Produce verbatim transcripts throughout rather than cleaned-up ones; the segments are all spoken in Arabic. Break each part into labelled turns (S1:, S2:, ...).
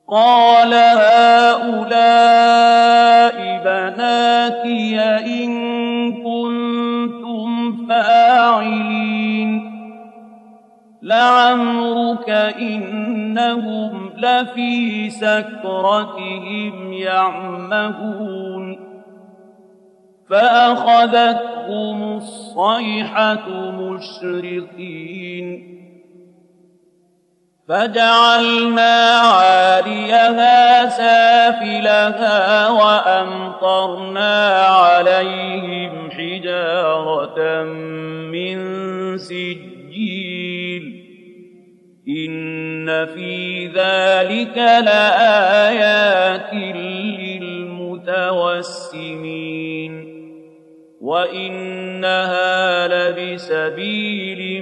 S1: قال هؤلاء بناتي إن كنتم فاعلين لعمرك إنهم لفي سكرتهم يعمهون فأخذتهم الصيحة مشرقين فجعلنا عاليها سافلها وأمطرنا عليهم حجارة من سجيل إن في ذلك لآيات للمتوسمين وإنها لبسبيل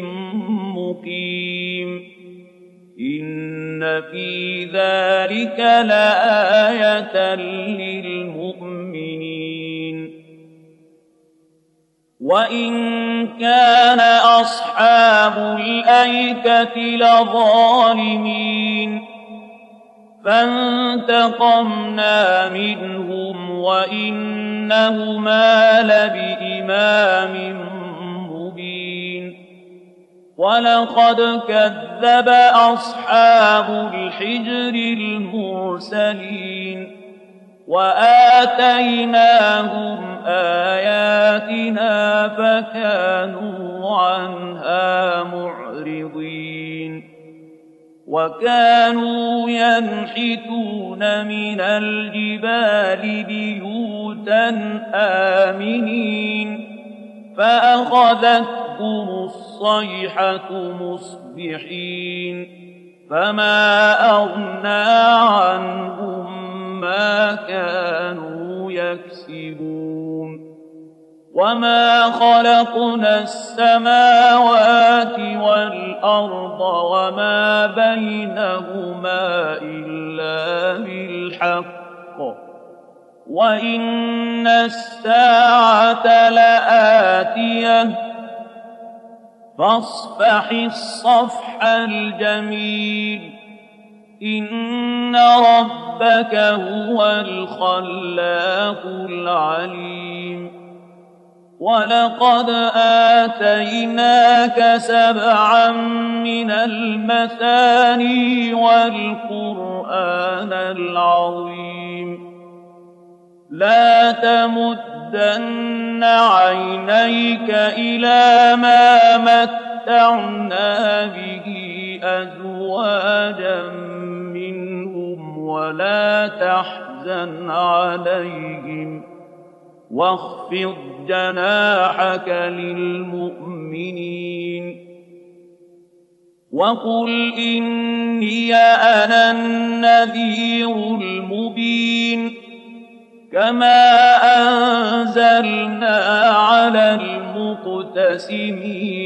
S1: مقيم إن في ذلك لآية للمؤمنين وإن كان أصحاب الأيكة لظالمين فانتقمنا منهم وإنهما لبإمام مبين ولقد كذب أصحاب الحجر المرسلين وآتيناهم آياتنا فكانوا عنها معرضين وكانوا ينحتون من الجبال بيوتا آمنين فأخذتهم الصيحة مصبحين فما أغنى عنهم ما كانوا يكسبون وما خلقنا السماوات والأرض وما بينهما إلا بالحق وإن الساعة لآتية فاصفح الصفح الجميل إن ربك هو الخلاق العليم ولقد آتيناك سبعا من المثاني والقرآن العظيم لا تمدن عينيك إلى ما متعنا به أزواجا منهم ولا تحزن عليهم واخفض جناحك للمؤمنين وقل إني أنا النذير المبين كما أنزلنا على المقتسمين